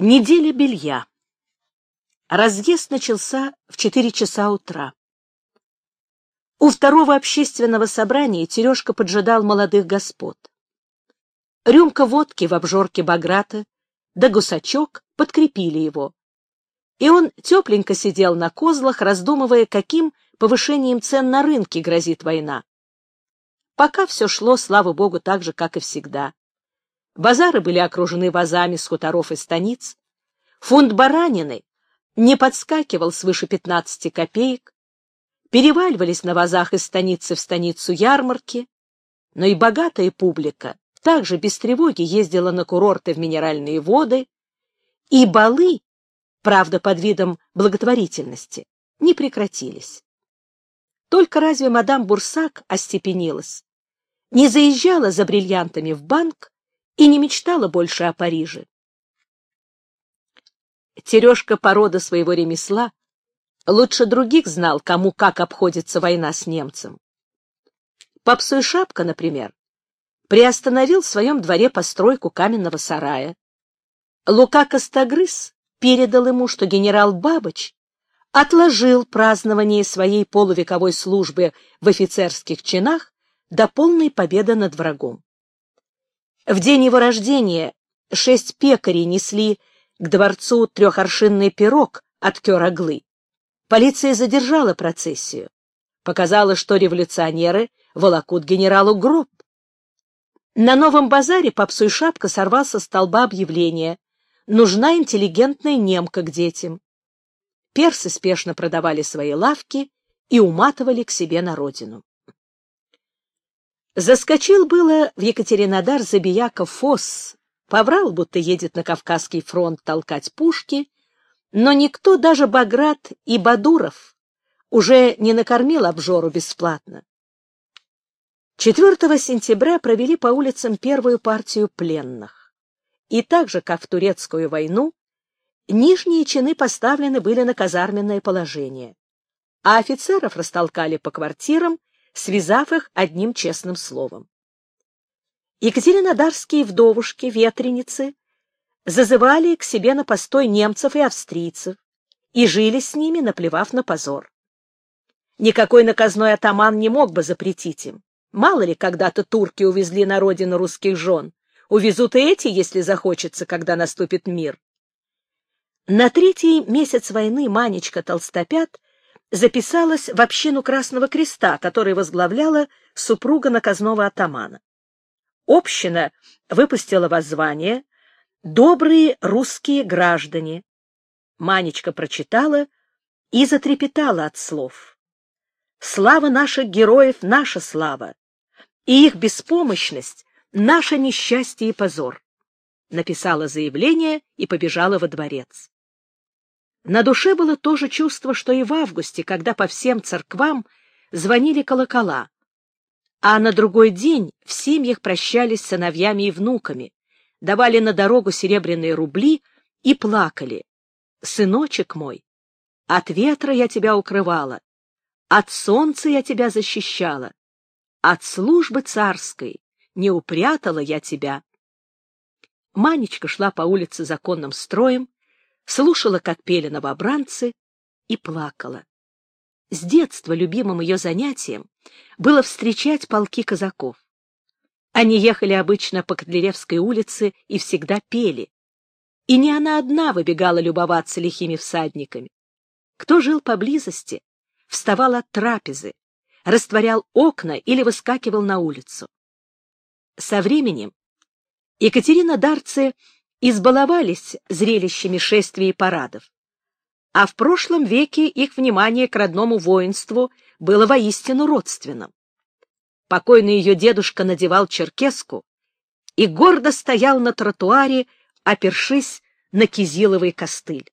Неделя белья. Разъезд начался в 4 часа утра. У второго общественного собрания Терешка поджидал молодых господ. Рюмка водки в обжорке Баграта да гусачок подкрепили его, и он тепленько сидел на козлах, раздумывая, каким повышением цен на рынке грозит война. Пока все шло, слава богу, так же, как и всегда. Базары были окружены вазами с хуторов и станиц, фунт баранины не подскакивал свыше 15 копеек, переваливались на вазах из станицы в станицу ярмарки, но и богатая публика также без тревоги ездила на курорты в минеральные воды, и балы, правда, под видом благотворительности, не прекратились. Только разве мадам Бурсак остепенилась, не заезжала за бриллиантами в банк и не мечтала больше о Париже. Терешка по роду своего ремесла лучше других знал, кому как обходится война с немцем. Попсуй Шапка, например, приостановил в своем дворе постройку каменного сарая. Лука Костогрыз передал ему, что генерал Бабыч отложил празднование своей полувековой службы в офицерских чинах до полной победы над врагом. В день его рождения 6 пекарей несли к дворцу трехоршинный пирог от Кёр-Оглы. Полиция задержала процессию. Показала, что революционеры волокут генералу гроб. На Новом базаре Попсуй Шапка сорвал со столба объявление: «Нужна интеллигентная немка к детям». Персы спешно продавали свои лавки и уматывали к себе на родину. Заскочил было в Екатеринодар забияка Фос, поврал, будто едет на Кавказский фронт толкать пушки, но никто, даже Баграт и Бадуров, уже не накормил обжору бесплатно. 4 сентября провели по улицам первую партию пленных. И так же, как в турецкую войну, нижние чины поставлены были на казарменное положение, а офицеров растолкали по квартирам, связав их одним честным словом. Екатеринодарские вдовушки, ветреницы, зазывали к себе на постой немцев и австрийцев и жили с ними, наплевав на позор. Никакой наказной атаман не мог бы запретить им. Мало ли, когда-то турки увезли на родину русских жен, увезут и эти, если захочется, когда наступит мир. На 3-й месяц войны Манечка Толстопят записалась в общину Красного Креста, которую возглавляла супруга наказного атамана. Община выпустила воззвание «Добрые русские граждане». Манечка прочитала и затрепетала от слов. «Слава наших героев — наша слава, и их беспомощность — наше несчастье и позор». Написала заявление и побежала во дворец. На душе было то же чувство, что и в августе, когда по всем церквам звонили колокола, а на другой день в семьях прощались с сыновьями и внуками, давали на дорогу серебряные рубли и плакали: «Сыночек мой, от ветра я тебя укрывала, от солнца я тебя защищала, от службы царской не упрятала я тебя». Манечка шла по улице законным строем, слушала, как пели новобранцы, и плакала. С детства любимым ее занятием было встречать полки казаков. Они ехали обычно по Котляревской улице и всегда пели. И не она одна выбегала любоваться лихими всадниками. Кто жил поблизости, вставал от трапезы, растворял окна или выскакивал на улицу. Со временем екатеринодарцы избаловались зрелищами шествий и парадов, а в прошлом веке их внимание к родному воинству было воистину родственным. Покойный ее дедушка надевал черкеску и гордо стоял на тротуаре, опершись на кизиловый костыль.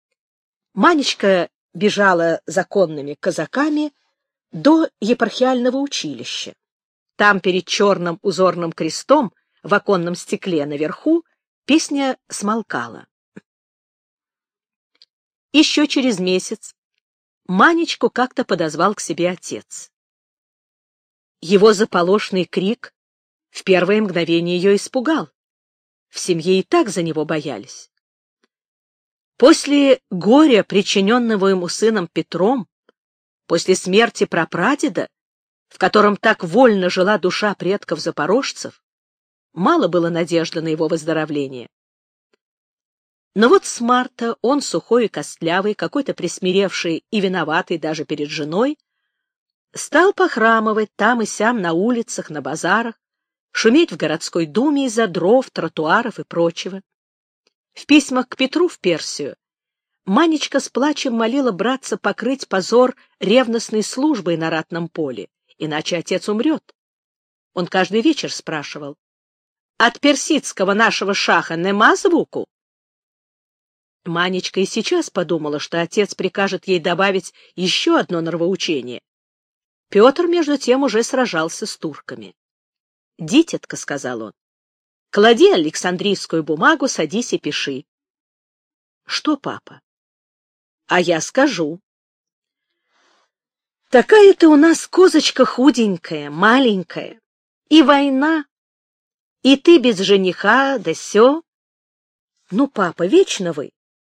Манечка бежала за конными казаками до епархиального училища. Там перед черным узорным крестом в оконном стекле наверху песня смолкала. Еще через месяц Манечку как-то подозвал к себе отец. Его заполошный крик в первое мгновение ее испугал. В семье и так за него боялись. После горя, причиненного ему сыном Петром, после смерти прапрадеда, в котором так вольно жила душа предков-запорожцев, мало было надежды на его выздоровление. Но вот с марта он, сухой и костлявый, какой-то присмиревший и виноватый даже перед женой, стал похрамывать там и сям на улицах, на базарах, шуметь в городской думе из-за дров, тротуаров и прочего. В письмах к Петру в Персию Манечка с плачем молила братца покрыть позор ревностной службой на ратном поле, иначе отец умрет. Он каждый вечер спрашивал: «От персидского нашего шаха нема звуку?» Манечка и сейчас подумала, что отец прикажет ей добавить еще одно нравоучение. Петр, между тем, уже сражался с турками. «Дитятка», — сказал он, — «клади александрийскую бумагу, садись и пиши». «Что, папа?» «А я скажу». «Такая ты у нас козочка худенькая, маленькая, и война, и ты без жениха, да сё. Ну, папа, вечно вы».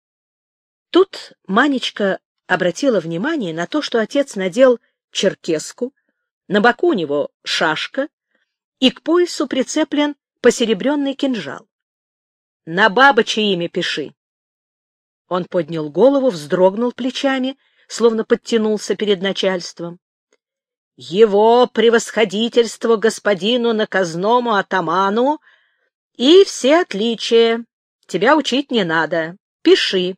Тут Манечка обратила внимание на то, что отец надел черкеску, на боку у него шашка, и к поясу прицеплен посеребренный кинжал. «На бабочье имя пиши». Он поднял голову, вздрогнул плечами, словно подтянулся перед начальством. «Его превосходительство господину наказному атаману и все отличия. Тебя учить не надо. Пиши.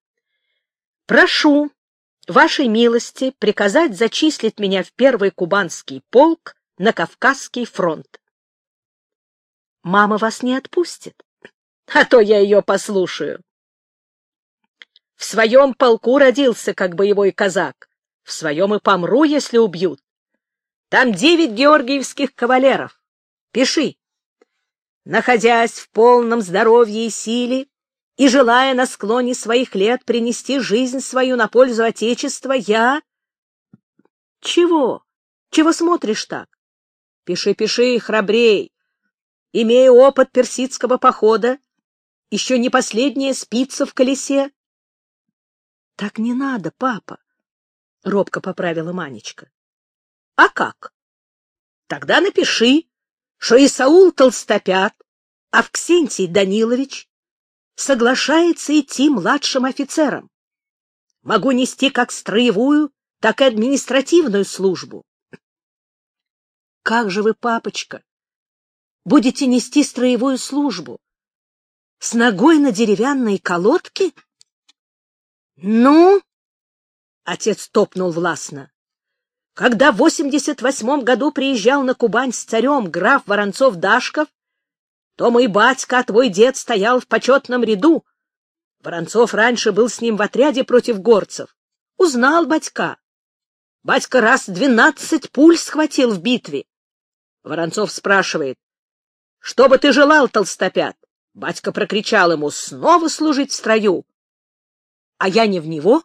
Прошу вашей милости приказать зачислить меня в первый кубанский полк на Кавказский фронт». «Мама вас не отпустит, а то я ее послушаю. В своем полку родился, как боевой казак, в своем и помру, если убьют. Там 9 георгиевских кавалеров. Пиши. Находясь в полном здоровье и силе и желая на склоне своих лет принести жизнь свою на пользу Отечества, я... Чего? Чего смотришь так? Пиши, пиши, храбрей. Имея опыт персидского похода, еще не последняя спица в колесе. — Так не надо, папа, — робко поправила Манечка. — А как? Тогда напиши, что Исаул Толстопят Авксентий Данилович соглашается идти младшим офицером. Могу нести как строевую, так и административную службу. — Как же вы, папочка, будете нести строевую службу? С ногой на деревянной колодке? — Ну, — отец топнул властно, — когда в 88-м году приезжал на Кубань с царем граф Воронцов-Дашков, то мой батька, а твой дед стоял в почетном ряду. Воронцов раньше был с ним в отряде против горцев. Узнал батька. Батька раз 12 пуль схватил в битве. Воронцов спрашивает: «Что бы ты желал, Толстопят?» Батька прокричал ему: «Снова служить в строю». А я не в него.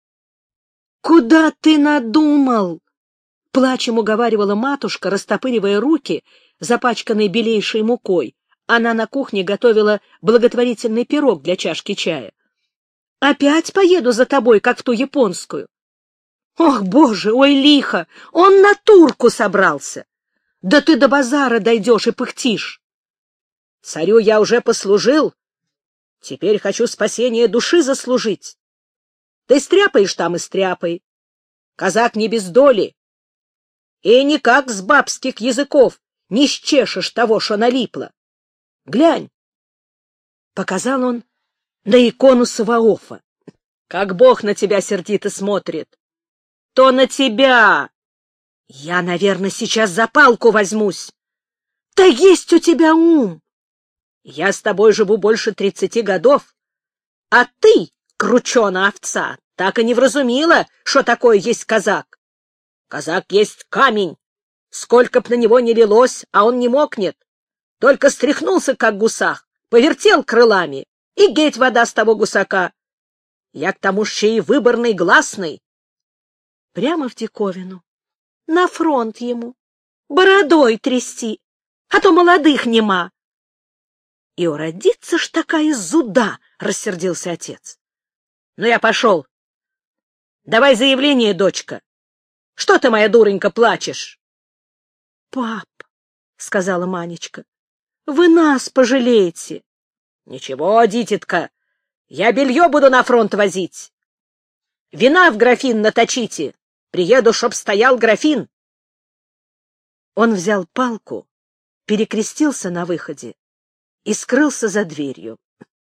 «Куда ты надумал?» — плачем уговаривала матушка, растопыривая руки, запачканные белейшей мукой. Она на кухне готовила благотворительный пирог для чашки чая. «Опять поеду за тобой, как в ту японскую». «Ох, Боже, ой, лихо! Он на турку собрался! Да ты до базара дойдешь и пыхтишь!» «Царю я уже послужил, теперь хочу спасение души заслужить. Ты стряпаешь там и стряпай. Казак не без доли. И никак с бабских языков не счешешь того, что налипло. Глянь!» Показал он на икону Саваофа. «Как Бог на тебя сердито смотрит! То на тебя! Я, наверное, сейчас за палку возьмусь. Да есть у тебя ум! Я с тобой живу больше 30 годов, а ты, крученая овца, так и не вразумила, что такое есть казак. Казак есть камень. Сколько б на него не лилось, а он не мокнет. Только стряхнулся, как гусак, повертел крылами, и геть вода с того гусака. Я к тому ж и выборный гласный. Прямо в диковину. На фронт ему. Бородой трясти, а то молодых нема. И уродится ж такая зуда, — рассердился отец. Ну, я пошел. Давай заявление, дочка. Что ты, моя дуренька, плачешь? — Пап, — сказала Манечка, — вы нас пожалеете. — Ничего, дитятка, я белье буду на фронт возить. Вина в графин наточите. Приеду, чтоб стоял графин. Он взял палку, перекрестился на выходе и скрылся за дверью.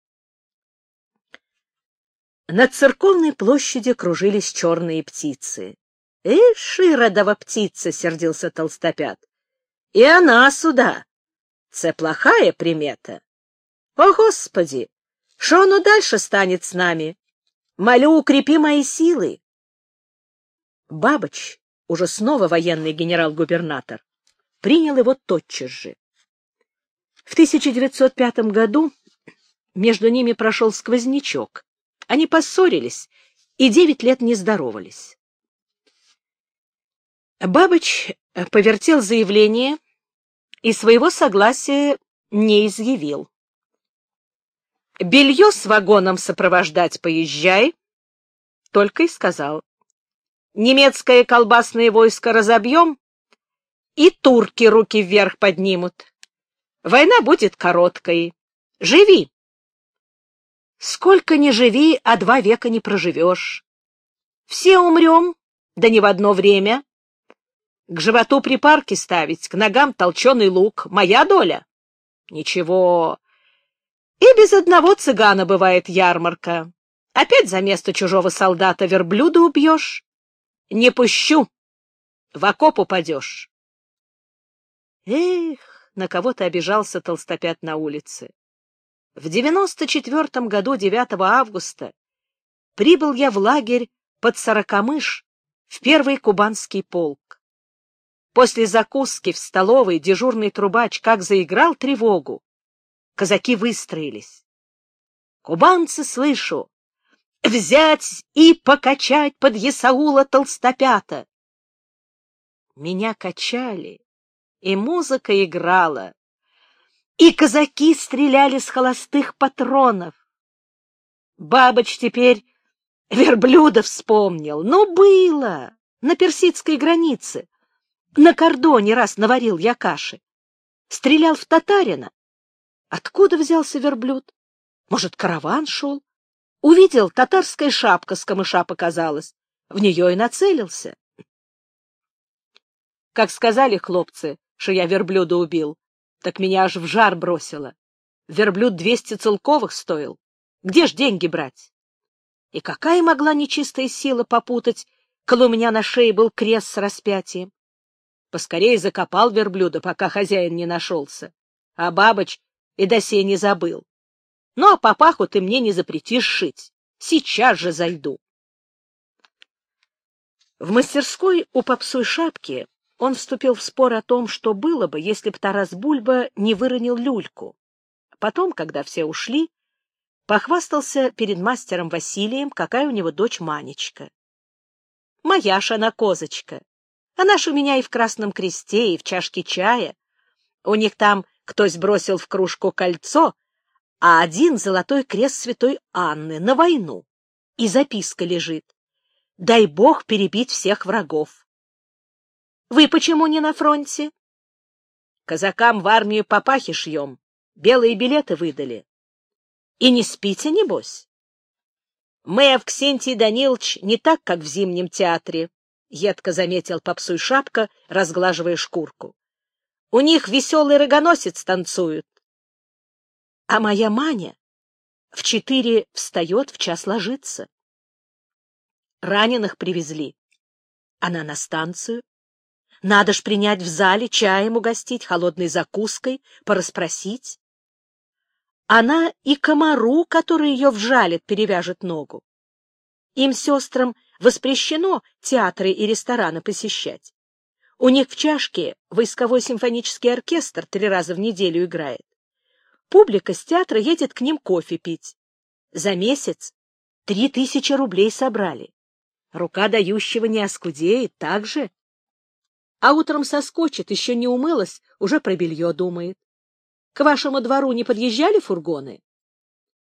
Над церковной площади кружились черные птицы. — Ишь, иродова птица! — сердился Толстопят. — И она сюда. Це плохая примета. О, Господи! Что оно дальше станет с нами? Молю, укрепи мои силы. Бабыч, уже снова военный генерал-губернатор, принял его тотчас же. В 1905 году между ними прошел сквознячок. Они поссорились и 9 лет не здоровались. Бабыч повертел заявление и своего согласия не изъявил. «Белье с вагоном сопровождать поезжай», только и сказал. «Немецкое колбасное войско разобьем, и турки руки вверх поднимут. Война будет короткой. Живи». «Сколько ни живи, а 2 века не проживешь. Все умрем, да не в одно время. К животу припарки ставить, к ногам толченый лук. Моя доля? Ничего. И без одного цыгана бывает ярмарка. Опять за место чужого солдата верблюда убьешь. Не пущу. В окоп упадешь». Эх, на кого ты обижался, Толстопят, на улице. В 94 году, 9 августа, прибыл я в лагерь под Сорокомыш в 1-й кубанский полк. После закуски в столовой дежурный трубач как заиграл тревогу. Казаки выстроились. Кубанцы, слышу, взять и покачать под Есаула Толстопята. Меня качали, и музыка играла, и казаки стреляли с холостых патронов. Бабыч теперь верблюда вспомнил. Ну, было на персидской границе. На кордоне раз наварил я каши. Стрелял в татарина. Откуда взялся верблюд? Может, караван шел? Увидел, татарская шапка с камыша показалась. В нее и нацелился. Как сказали хлопцы, что я верблюда убил, так меня аж в жар бросило. Верблюд 200 целковых стоил. Где ж деньги брать? И какая могла нечистая сила попутать, коли у меня на шее был крест с распятием? Поскорее закопал верблюда, пока хозяин не нашелся. А Бабыч и до сей не забыл. Ну, а папаху ты мне не запретишь шить. Сейчас же зайду. В мастерской у попсуй шапки он вступил в спор о том, что было бы, если б Тарас Бульба не выронил люльку. Потом, когда все ушли, похвастался перед мастером Василием, какая у него дочь Манечка. «Моя ж она козочка. Она ж у меня и в Красном Кресте, и в чашке чая. У них там кто-то бросил в кружку кольцо, а один золотой крест святой Анны на войну. И записка лежит: дай Бог перебить всех врагов. Вы почему не на фронте? Казакам в армию папахи шьем, белые билеты выдали. И не спите, небось? Мы, Авксентий Данилович, не так, как в Зимнем театре, — едко заметил попсуй шапка, разглаживая шкурку. У них веселый рогоносец танцует. А моя Маня в 4 встает, в 1 ложится. Раненых привезли. Она на станцию. Надо ж принять в зале, чаем угостить, холодной закуской, порасспросить. Она и комару, который ее вжалит, перевяжет ногу. Им, сестрам, воспрещено театры и рестораны посещать. У них в чашке войсковой симфонический оркестр 3 раза в неделю играет. Публика с театра едет к ним кофе пить. За месяц 3000 рублей собрали. Рука дающего не оскудеет, так же? А утром соскочит, еще не умылась, уже про белье думает. К вашему двору не подъезжали фургоны?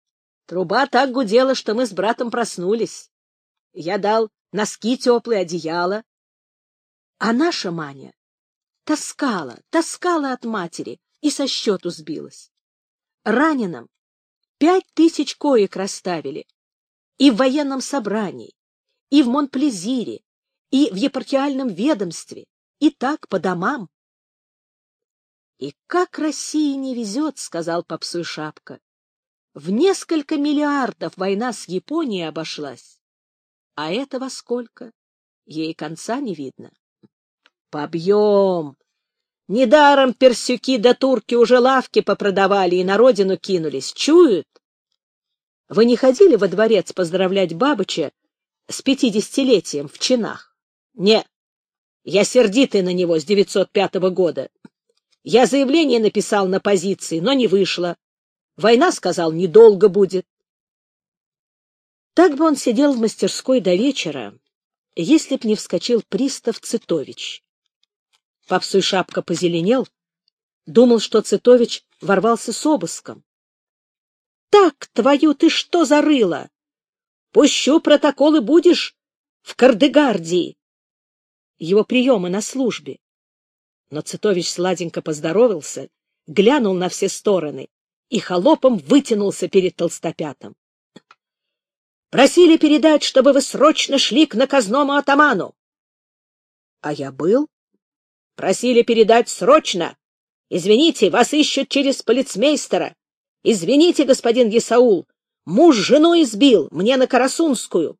Труба так гудела, что мы с братом проснулись. Я дал носки теплые, одеяло. А наша Маня таскала от матери и со счету сбилась. Раненым 5000 коек расставили и в военном собрании, и в Монплезире, и в епархиальном ведомстве, и так по домам. — И как России не везет, — сказал Попсуй Шапка. В несколько миллиардов война с Японией обошлась. А это во сколько? Ей конца не видно. Побьем! Недаром персюки да турки уже лавки попродавали и на родину кинулись. Чуют? Вы не ходили во дворец поздравлять Бабыча с 50-летием в чинах? Не, я сердитый на него с 905 года. Я заявление написал на позиции, но не вышло. Война, сказал, недолго будет. Так бы он сидел в мастерской до вечера, если б не вскочил пристав Цитович. Попсуй Шапка позеленел, думал, что Цитович ворвался с обыском. — Так, твою, ты что зарыла? Пущу протоколы будешь в Кардегардии. Его приемы на службе. Но Цитович сладенько поздоровался, глянул на все стороны и холопом вытянулся перед Толстопятом. — Просили передать, чтобы вы срочно шли к наказному атаману. — А я был. — Просили передать срочно. Извините, вас ищут через полицмейстера. Извините, господин Есаул, муж жену избил, мне на Карасунскую.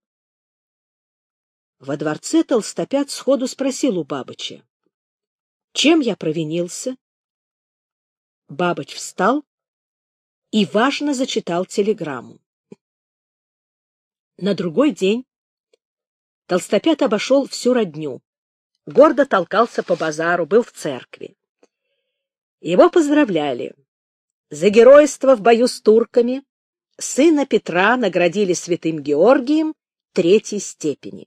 Во дворце Толстопят сходу спросил у Бабыча: чем я провинился? Бабыч встал и важно зачитал телеграмму. На другой день Толстопят обошел всю родню, гордо толкался по базару, был в церкви. Его поздравляли. За геройство в бою с турками сына Петра наградили святым Георгием 3-й степени.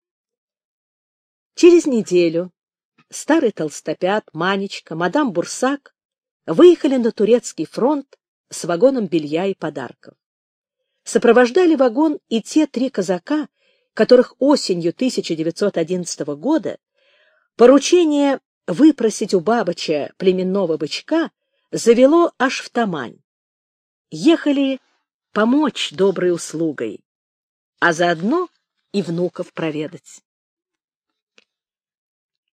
Через неделю старый Толстопят, Манечка, мадам Бурсак выехали на турецкий фронт с вагоном белья и подарков. Сопровождали вагон и те 3 казака, которых осенью 1911 года поручение выпросить у Бабыча племенного бычка завело аж в Тамань. Ехали помочь доброй услугой, а заодно и внуков проведать.